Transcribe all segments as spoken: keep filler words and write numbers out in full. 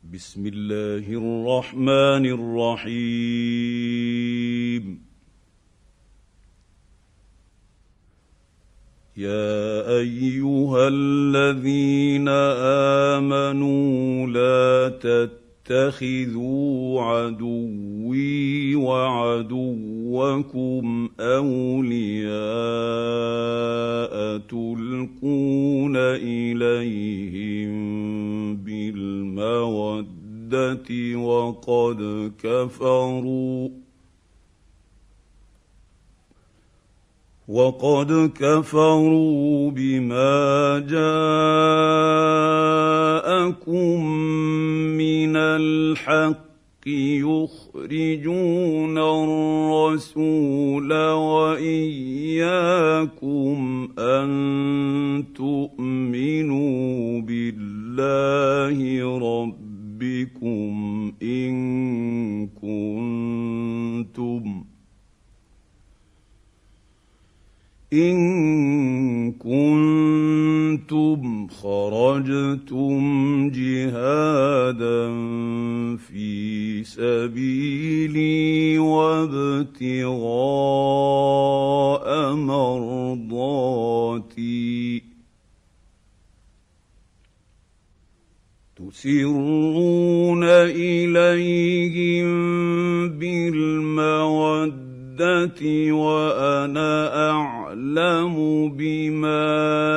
بسم الله الرحمن الرحيم. يا أيها الذين آمنوا لا تتخذوا عدوي وعدوكم أولياء تلقون إليهم بالمودة وقد كفروا وقد كفروا بما جاءكم من الحق يخرجون الرسول وإياكم أن تؤمنوا بالله ربكم إن كنتم إن كنتم خرجتم جهادا في سبيلي وابتغاء مرضاتي تسرون إليهم بالمودة وأنا أعلم بما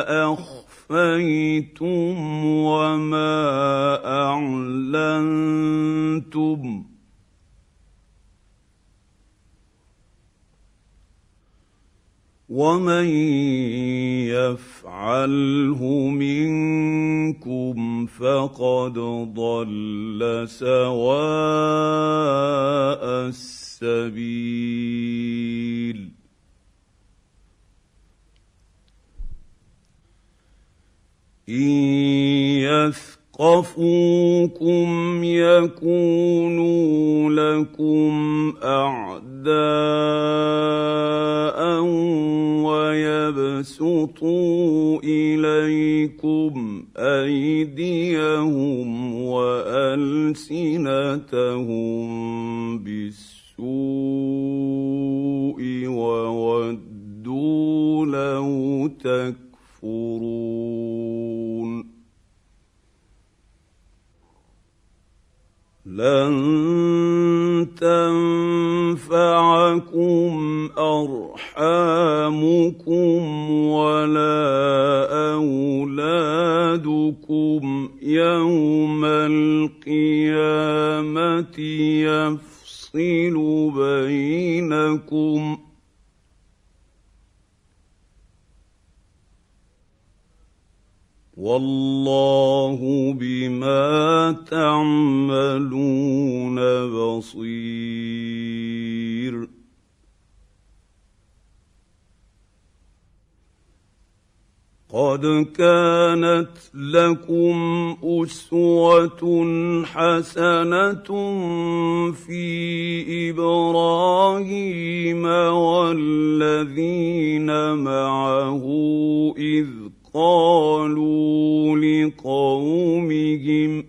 أخفيتم وما أعلنتم ومن يفعله منكم فقد ضل سواء السبيل. إن يثقفوكم يكونوا لكم أعداء ويبسطوا إليكم أيديهم وألسنتهم بالسوء وودوا لو تكفرون. لن تنفعكم أرحامكم ولا أولادكم يوم القيامة يفصل بينكم والله بما تعملون بصير. قد كانت لكم أسوة حسنة في إبراهيم والذين معه إذ قالوا لقومهم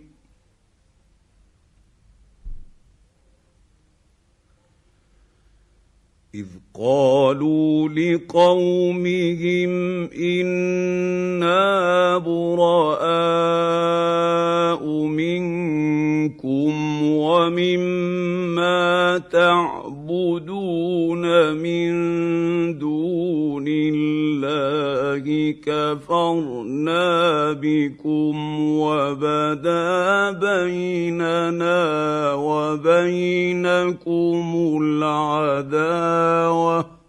إذ قالوا لقومهم إنا براء منكم ومما تعبدون من دون الله كفرنا بكم وبدا بيننا وبينكم العداوة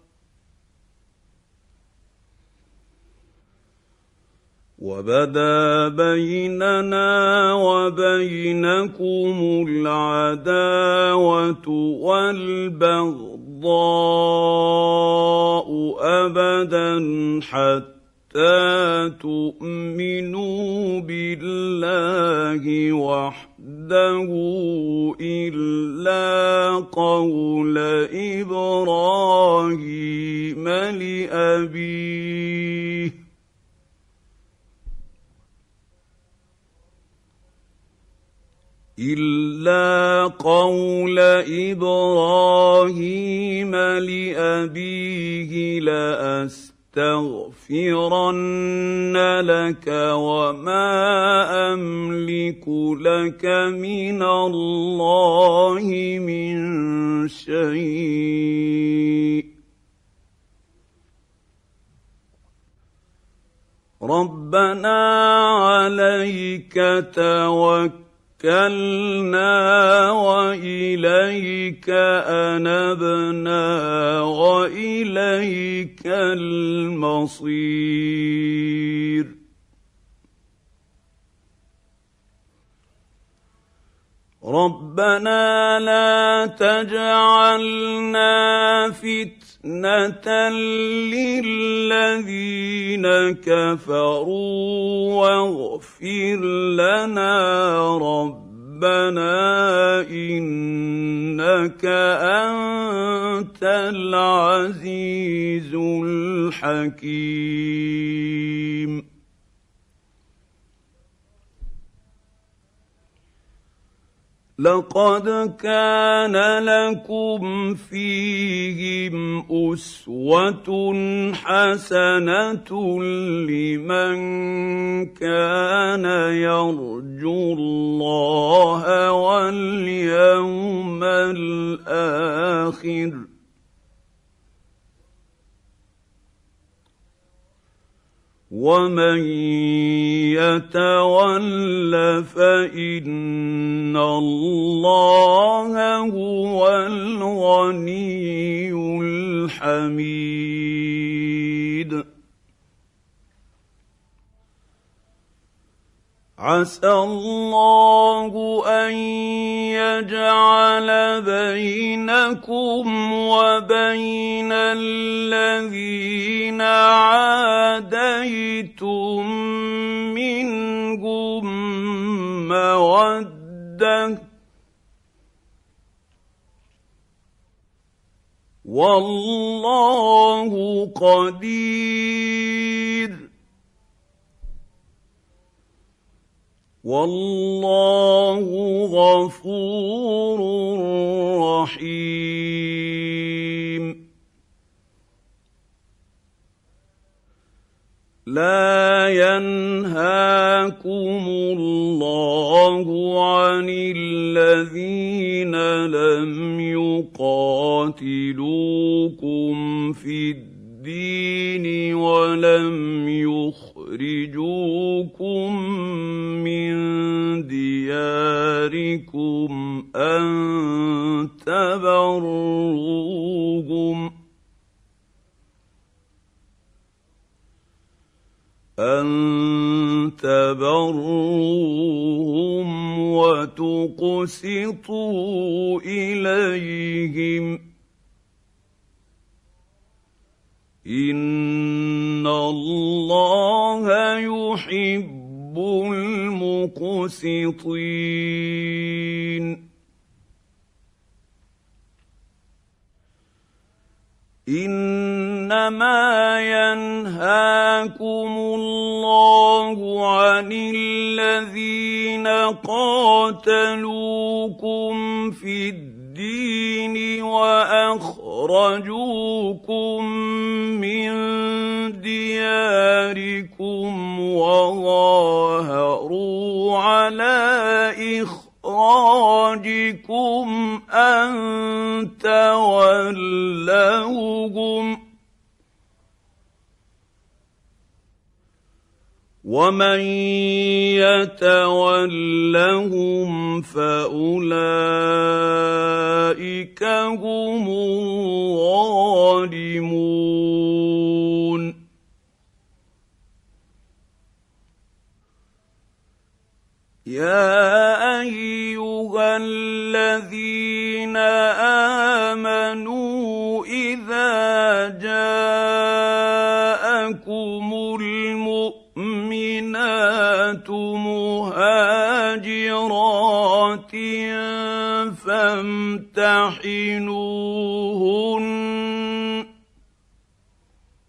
وبدا بيننا وبينكم العداوة والبغضاء أبدا حتى تؤمنوا بالله وحده إلا قول إبراهيم لأبيه إلا قول إبراهيم لأبيه لأستغفرن لك وما أملك لك من الله من شيء ربنا عليك توكلنا وإليك أنبنا وإليك المصير ربنا لا تجعلنا فتنة للذين كفروا واغفر لنا ربنا إنك أنت العزيز الحكيم لقد كان لكم فيهم أسوة حسنة لمن كان يرجو الله واليوم الآخر ومن يتول فإن الله هو الغني الحميد عسى الله أن يجعل بينكم وبين الذين عاديتم منهم مودة والله قدير والله غفور رحيم لا ينهاكم الله عن الذين لم يقاتلوكم في الدين ولم يخرجوكم من دياركم أن تبروهم أن تبروهم وتقسطوا إليهم إن الله يحب المقسطين إنما ينهاكم الله عن الذين قاتلوكم في الدين وأخرجوكم من دياركم وظاهروا على إخراجكم أن تولوهم ومن يتولهم فأولئك هم الظالمون يا أيها الذين آمنوا إذا جاءكم المؤمنات مهاجرات فامتحنوهن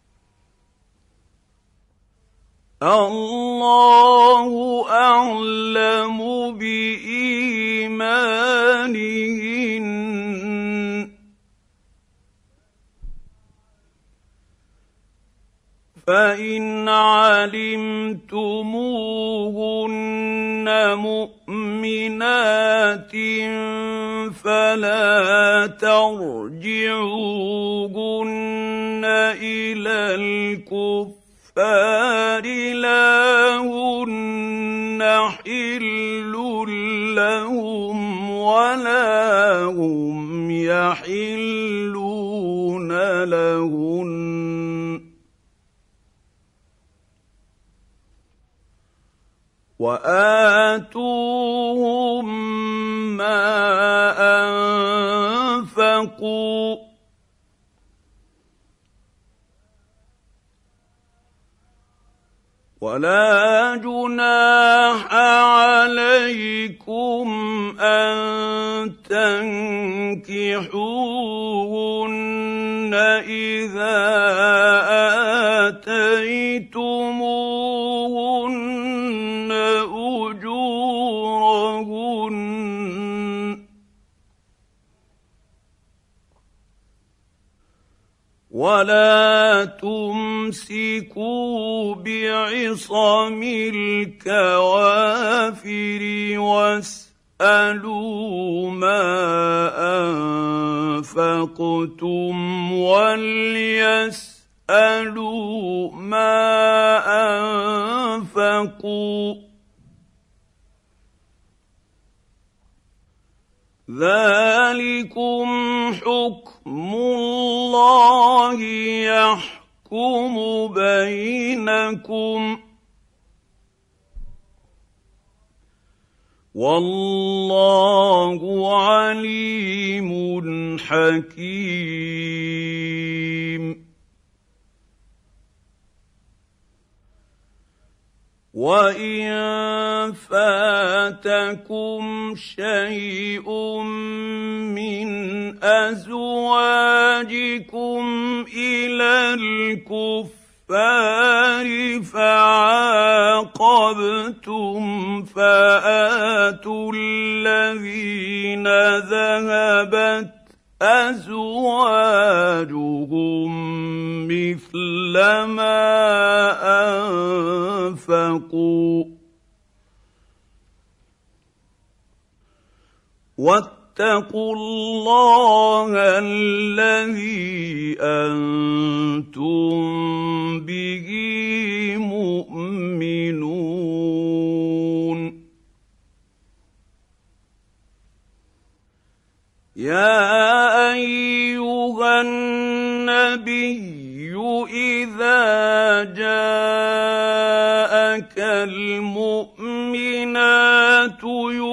الله أعلم أعلم بإيمانهن فإن علمتموهن مؤمنات فلا ترجعوهن إلى الكفار لا هن حل لهم ولا هم يحلون لهن وآتوهم ما أنفقوا ولا جناح عليكم أن تنكحوهن إذا آتيتموهن أجورهن ولا تمسكوا بعصم الكوافر واسألوا ما أنفقتم وليسألوا ما أنفقوا ذلكم حكم الله يحكم بينكم والله عليم حكيم وإن فاتكم شيء من أزواجكم إلى الكفار فعاقبتم فآتوا الذين ذهبت أزواجهم مثل ما أنفقوا واتقوا الله الذي أنتم به مؤمنون يا أيها النبي إذا جاءك المؤمنات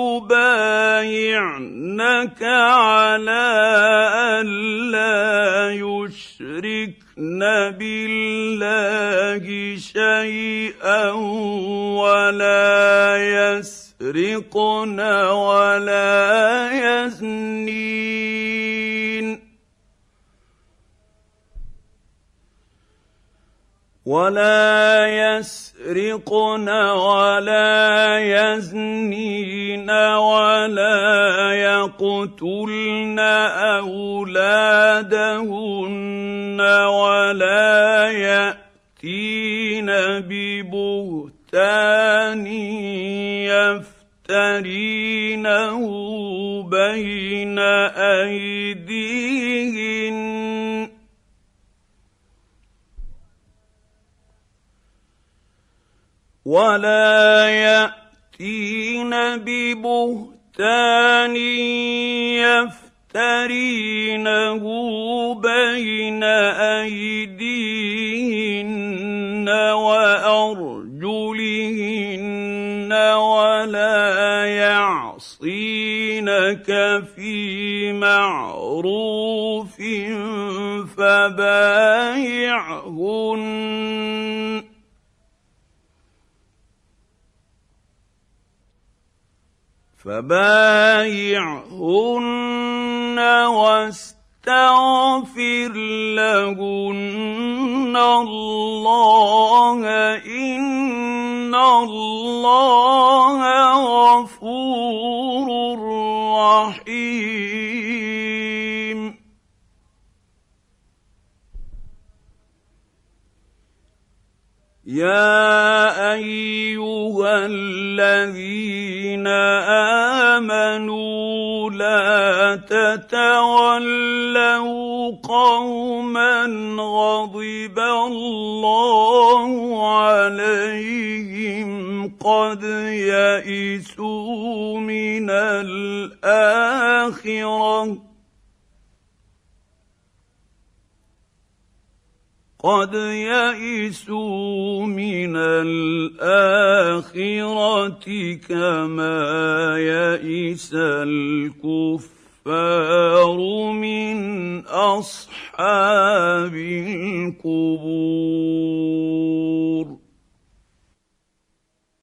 يبايعنك على أن لا يشركن بالله شيئا ولا يسرقن ولا يزنين ولا يسرقن ولا يزنين ولا يقتلن أولادهن ولا يأتين ببهتان يفترينه بين أيديهن ولا يأتين ببهتان يفترينه بين أيديهن وأرجلهن ولا يعصينك في معروف فبايعهن فبايعهن واستغفر لهن الله إن ان الله غفور رحيم. يا ايها الذين امنوا لا تتولوا قوما غضب الله عليهم قد يئسوا من الآخرة قد يئسوا من الآخرة كما يئس الكفار من أصحاب القبور.